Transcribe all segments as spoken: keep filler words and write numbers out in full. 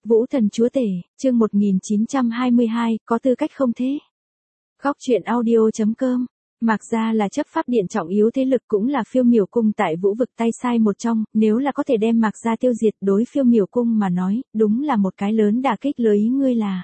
Vũ thần chúa tể, chương một nghìn chín trăm hai mươi hai, có tư cách không thế? Góc truyện audio chấm com. Mạc Gia là chấp pháp điện trọng yếu thế lực cũng là Phiêu Miểu Cung tại Vũ vực tay sai một trong, nếu là có thể đem Mạc Gia tiêu diệt đối Phiêu Miểu Cung mà nói, đúng là một cái lớn đả kích lời ý ngươi là.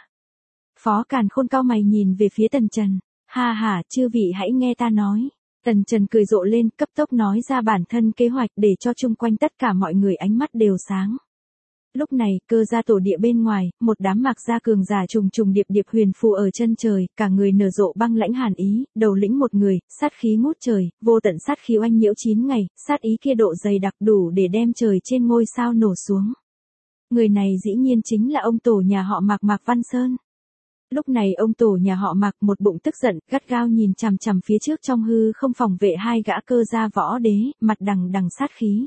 Phó Càn Khôn cau mày nhìn về phía Tần Trần, ha ha, chư vị hãy nghe ta nói. Tần Trần cười rộ lên, cấp tốc nói ra bản thân kế hoạch để cho chung quanh tất cả mọi người ánh mắt đều sáng. Lúc này, Cơ gia tổ địa bên ngoài, một đám Mạc Gia cường giả trùng trùng điệp điệp huyền phù ở chân trời, cả người nở rộ băng lãnh hàn ý, đầu lĩnh một người, sát khí ngút trời, vô tận sát khí oanh nhiễu chín ngày, sát ý kia độ dày đặc đủ để đem trời trên ngôi sao nổ xuống. Người này dĩ nhiên chính là ông tổ nhà họ Mạc Mạc Văn Sơn. Lúc này ông tổ nhà họ Mạc một bụng tức giận, gắt gao nhìn chằm chằm phía trước trong hư không phòng vệ hai gã Cơ gia võ đế, mặt đằng đằng sát khí.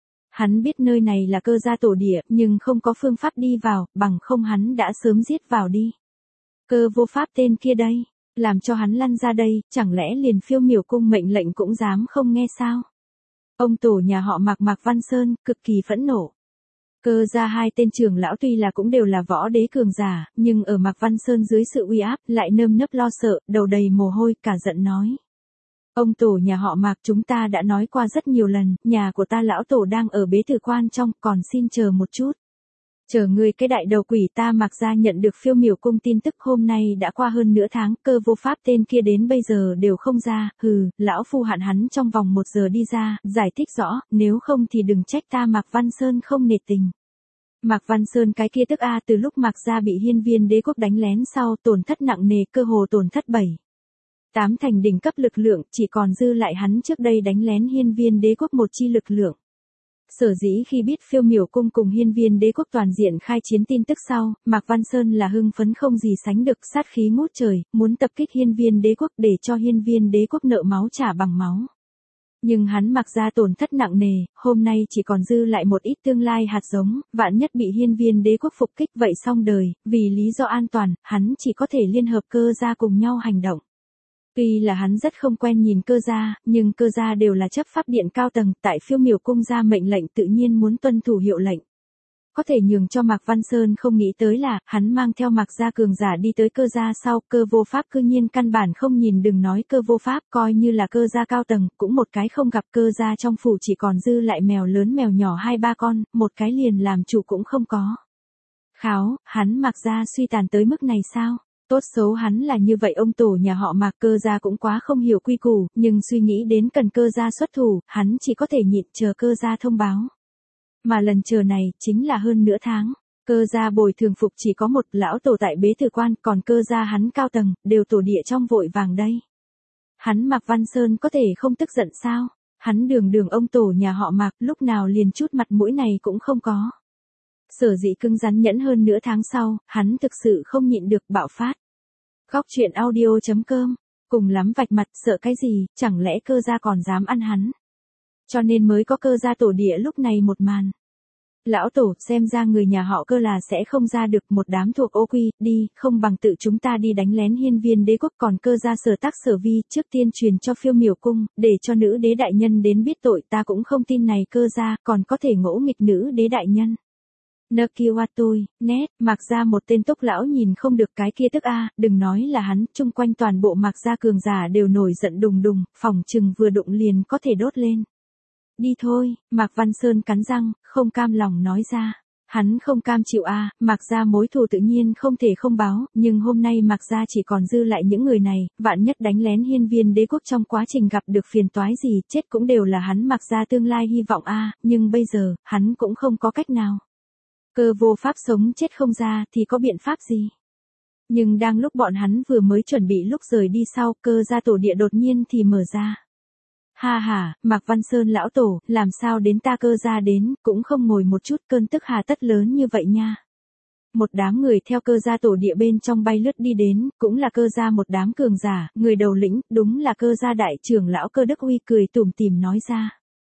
Hắn biết nơi này là Cơ gia tổ địa, nhưng không có phương pháp đi vào, bằng không hắn đã sớm giết vào đi. Cơ vô pháp tên kia đây, làm cho hắn lăn ra đây, chẳng lẽ liền Phiêu Miểu Cung mệnh lệnh cũng dám không nghe sao? Ông tổ nhà họ Mạc Mạc Văn Sơn, cực kỳ phẫn nộ. Cơ gia hai tên trưởng lão tuy là cũng đều là võ đế cường giả, nhưng ở Mạc Văn Sơn dưới sự uy áp, lại nơm nớp lo sợ, đầu đầy mồ hôi, cả giận nói. Ông tổ nhà họ Mạc, chúng ta đã nói qua rất nhiều lần, nhà của ta lão tổ đang ở bế tử quan trong, còn xin chờ một chút. Chờ ngươi cái đại đầu quỷ, ta Mạc Gia nhận được Phiêu Miểu Cung tin tức hôm nay đã qua hơn nửa tháng, Cơ vô pháp tên kia đến bây giờ đều không ra, hừ, lão phu hạn hắn trong vòng một giờ đi ra, giải thích rõ, nếu không thì đừng trách ta Mạc Văn Sơn không nể tình. Mạc Văn Sơn cái kia tức a từ lúc Mạc Gia bị Hiên Viên Đế quốc đánh lén sau, tổn thất nặng nề, cơ hồ tổn thất bảy tám thành đỉnh cấp lực lượng, chỉ còn dư lại hắn trước đây đánh lén Hiên Viên Đế quốc một chi lực lượng. Sở dĩ khi biết Phiêu Miểu Cung cùng Hiên Viên Đế quốc toàn diện khai chiến tin tức sau, Mạc Văn Sơn là hưng phấn không gì sánh được, sát khí ngút trời, muốn tập kích Hiên Viên Đế quốc để cho Hiên Viên Đế quốc nợ máu trả bằng máu. Nhưng hắn Mạc Gia tổn thất nặng nề, hôm nay chỉ còn dư lại một ít tương lai hạt giống, vạn nhất bị Hiên Viên Đế quốc phục kích vậy xong đời, vì lý do an toàn, hắn chỉ có thể liên hợp Cơ gia cùng nhau hành động. Tuy là hắn rất không quen nhìn Cơ gia, nhưng Cơ gia đều là chấp pháp điện cao tầng, tại Phiêu Miểu Cung ra mệnh lệnh tự nhiên muốn tuân thủ hiệu lệnh. Có thể nhường cho Mạc Văn Sơn không nghĩ tới là, hắn mang theo Mạc Gia cường giả đi tới Cơ gia sau, Cơ vô pháp cư nhiên căn bản không nhìn, đừng nói Cơ vô pháp, coi như là Cơ gia cao tầng, cũng một cái không gặp. Cơ gia trong phủ chỉ còn dư lại mèo lớn mèo nhỏ hai ba con, một cái liền làm chủ cũng không có. Kháo, hắn Mạc Gia suy tàn tới mức này sao? Tốt xấu hắn là như vậy, ông tổ nhà họ Mạc Cơ gia cũng quá không hiểu quy củ, nhưng suy nghĩ đến cần Cơ gia xuất thủ, hắn chỉ có thể nhịn chờ Cơ gia thông báo. Mà lần chờ này, chính là hơn nửa tháng. Cơ gia bồi thường phục chỉ có một, lão tổ tại bế tử quan, còn Cơ gia hắn cao tầng, đều tổ địa trong vội vàng đây. Hắn Mạc Văn Sơn có thể không tức giận sao? Hắn đường đường ông tổ nhà họ Mạc, lúc nào liền chút mặt mũi này cũng không có. Sở dĩ cứng rắn nhẫn hơn nửa tháng sau, hắn thực sự không nhịn được bạo phát. Góc truyện audio chấm com, cùng lắm vạch mặt, sợ cái gì, chẳng lẽ Cơ gia còn dám ăn hắn. Cho nên mới có Cơ gia tổ địa lúc này một màn. Lão tổ, xem ra người nhà họ Cơ là sẽ không ra được, một đám thuộc ô quy, đi, không bằng tự chúng ta đi đánh lén Hiên Viên Đế quốc, còn Cơ gia sở tác sở vi, trước tiên truyền cho Phiêu Miểu Cung, để cho nữ đế đại nhân đến biết tội, ta cũng không tin này Cơ gia còn có thể ngỗ nghịch nữ đế đại nhân. Nơ kia hoa tôi, nét, Mạc Gia một tên tốc lão nhìn không được cái kia tức a, đừng nói là hắn, chung quanh toàn bộ Mạc Gia cường giả đều nổi giận đùng đùng, phòng chừng vừa đụng liền có thể đốt lên. Đi thôi, Mạc Văn Sơn cắn răng, không cam lòng nói ra. Hắn không cam chịu a, Mạc Gia mối thù tự nhiên không thể không báo, nhưng hôm nay Mạc Gia chỉ còn dư lại những người này, vạn nhất đánh lén Hiên Viên Đế quốc trong quá trình gặp được phiền toái gì, chết cũng đều là hắn Mạc Gia tương lai hy vọng a, nhưng bây giờ, hắn cũng không có cách nào. Cơ vô pháp sống chết không ra thì có biện pháp gì? Nhưng đang lúc bọn hắn vừa mới chuẩn bị lúc rời đi sau, Cơ gia tổ địa đột nhiên thì mở ra. Ha ha, Mạc Văn Sơn lão tổ, làm sao đến ta Cơ gia đến, cũng không ngồi một chút, cơn tức hà tất lớn như vậy nha. Một đám người theo Cơ gia tổ địa bên trong bay lướt đi đến, cũng là Cơ gia một đám cường giả, người đầu lĩnh, đúng là Cơ gia đại trưởng lão Cơ Đức Uy, cười tủm tỉm nói ra.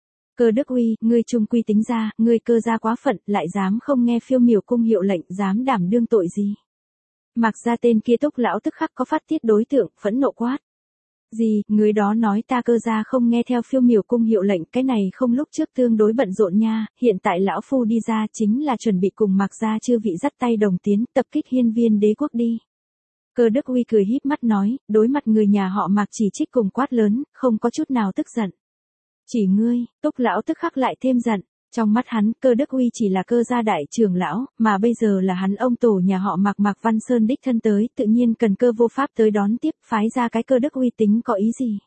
Cơ Đức Uy, ngươi trung quy tính ra, ngươi Cơ gia quá phận, lại dám không nghe Phiêu Miểu Cung hiệu lệnh, dám đảm đương tội gì? Mạc Gia tên kia tốc lão tức khắc có phát tiết đối tượng, phẫn nộ quát. Gì, người đó nói ta Cơ gia không nghe theo Phiêu Miểu cung hiệu lệnh, cái này không lúc trước tương đối bận rộn nha, hiện tại lão phu đi ra chính là chuẩn bị cùng Mạc gia chư vị dắt tay đồng tiến, tập kích Hiên Viên Đế quốc đi. Cơ Đức Uy cười híp mắt nói, đối mặt người nhà họ Mạc chỉ trích cùng quát lớn, không có chút nào tức giận. Chỉ ngươi, Túc lão tức khắc lại thêm giận. Trong mắt hắn, Cơ Đức Uy chỉ là Cơ gia đại trưởng lão, mà bây giờ là hắn ông tổ nhà họ Mạc Mạc Văn Sơn đích thân tới, tự nhiên cần Cơ vô pháp tới đón tiếp, phái ra cái Cơ Đức Uy tính có ý gì?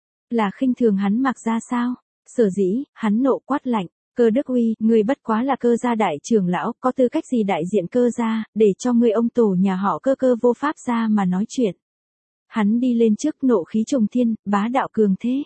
Là khinh thường hắn Mạc gia sao? Sở dĩ, hắn nộ quát lạnh, Cơ Đức Uy, ngươi bất quá là Cơ gia đại trưởng lão, có tư cách gì đại diện Cơ gia, để cho ngươi ông tổ nhà họ Cơ Cơ vô pháp ra mà nói chuyện. Hắn đi lên trước nộ khí trùng thiên, bá đạo cường thế.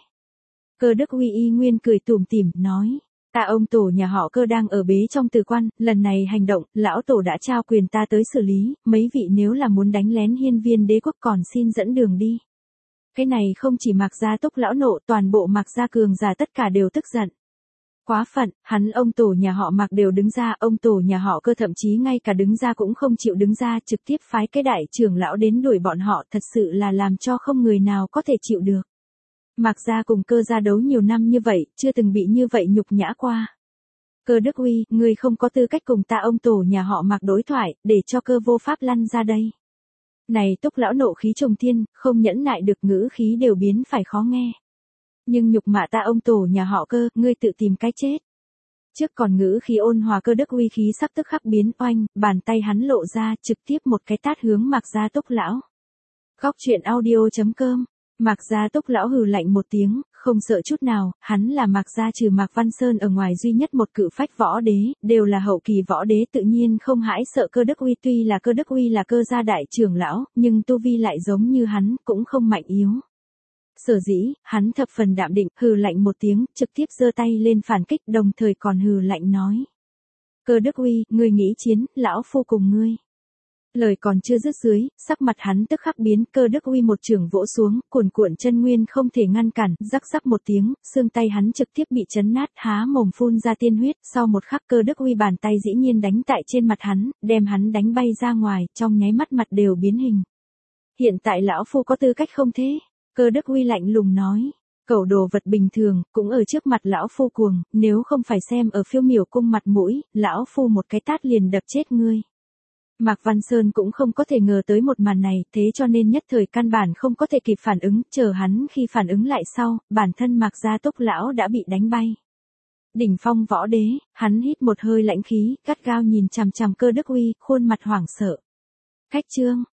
Cơ Đức Uy y nguyên cười tủm tỉm, nói. Ta ông tổ nhà họ Cơ đang ở bế trong từ quan, lần này hành động, lão tổ đã trao quyền ta tới xử lý, mấy vị nếu là muốn đánh lén Hiên Viên Đế quốc còn xin dẫn đường đi. Cái này không chỉ Mạc gia Túc lão nộ, toàn bộ Mạc gia cường giả tất cả đều tức giận. Quá phận, hắn ông tổ nhà họ Mạc đều đứng ra, ông tổ nhà họ Cơ thậm chí ngay cả đứng ra cũng không chịu đứng ra, trực tiếp phái cái đại trưởng lão đến đuổi bọn họ, thật sự là làm cho không người nào có thể chịu được. Mạc gia cùng Cơ gia đấu nhiều năm như vậy, chưa từng bị như vậy nhục nhã qua. Cơ Đức Uy, ngươi không có tư cách cùng ta ông tổ nhà họ Mạc đối thoại, để cho Cơ vô pháp lăn ra đây. Này Túc lão nộ khí trùng thiên, không nhẫn nại được ngữ khí đều biến phải khó nghe. Nhưng nhục mạ ta ông tổ nhà họ Cơ, ngươi tự tìm cái chết. Trước còn ngữ khí ôn hòa, Cơ Đức Uy khí sắc tức khắc biến oanh, bàn tay hắn lộ ra, trực tiếp một cái tát hướng Mạc gia Túc lão. Góc truyện audio chấm com. Mạc gia Túc lão hừ lạnh một tiếng, không sợ chút nào, hắn là Mạc gia trừ Mạc Văn Sơn ở ngoài duy nhất một cự phách võ đế, đều là hậu kỳ võ đế, tự nhiên không hãi sợ Cơ Đức Uy, tuy là Cơ Đức Uy là Cơ gia đại trưởng lão, nhưng tu vi lại giống như hắn, cũng không mạnh yếu. Sở dĩ, hắn thập phần đạm định, hừ lạnh một tiếng, trực tiếp giơ tay lên phản kích, đồng thời còn hừ lạnh nói. Cơ Đức Uy, ngươi nghĩ chiến, lão phu cùng ngươi. Lời còn chưa dứt dưới, sắc mặt hắn tức khắc biến, Cơ Đức Uy một chưởng vỗ xuống, cuồn cuộn chân nguyên không thể ngăn cản, rắc rắc một tiếng, xương tay hắn trực tiếp bị chấn nát, há mồm phun ra tiên huyết, sau một khắc Cơ Đức Uy bàn tay dĩ nhiên đánh tại trên mặt hắn, đem hắn đánh bay ra ngoài, trong nháy mắt mặt đều biến hình. Hiện tại lão phu có tư cách không thế? Cơ Đức Uy lạnh lùng nói. Cẩu đồ vật bình thường, cũng ở trước mặt lão phu cuồng, nếu không phải xem ở Phiêu Miểu cung mặt mũi, lão phu một cái tát liền đập chết ngươi. Mạc Văn Sơn cũng không có thể ngờ tới một màn này, thế cho nên nhất thời căn bản không có thể kịp phản ứng, chờ hắn khi phản ứng lại sau, bản thân Mạc gia Túc lão đã bị đánh bay. Đỉnh phong võ đế, hắn hít một hơi lãnh khí, gắt gao nhìn chằm chằm Cơ Đức Uy, khuôn mặt hoảng sợ. Cách chương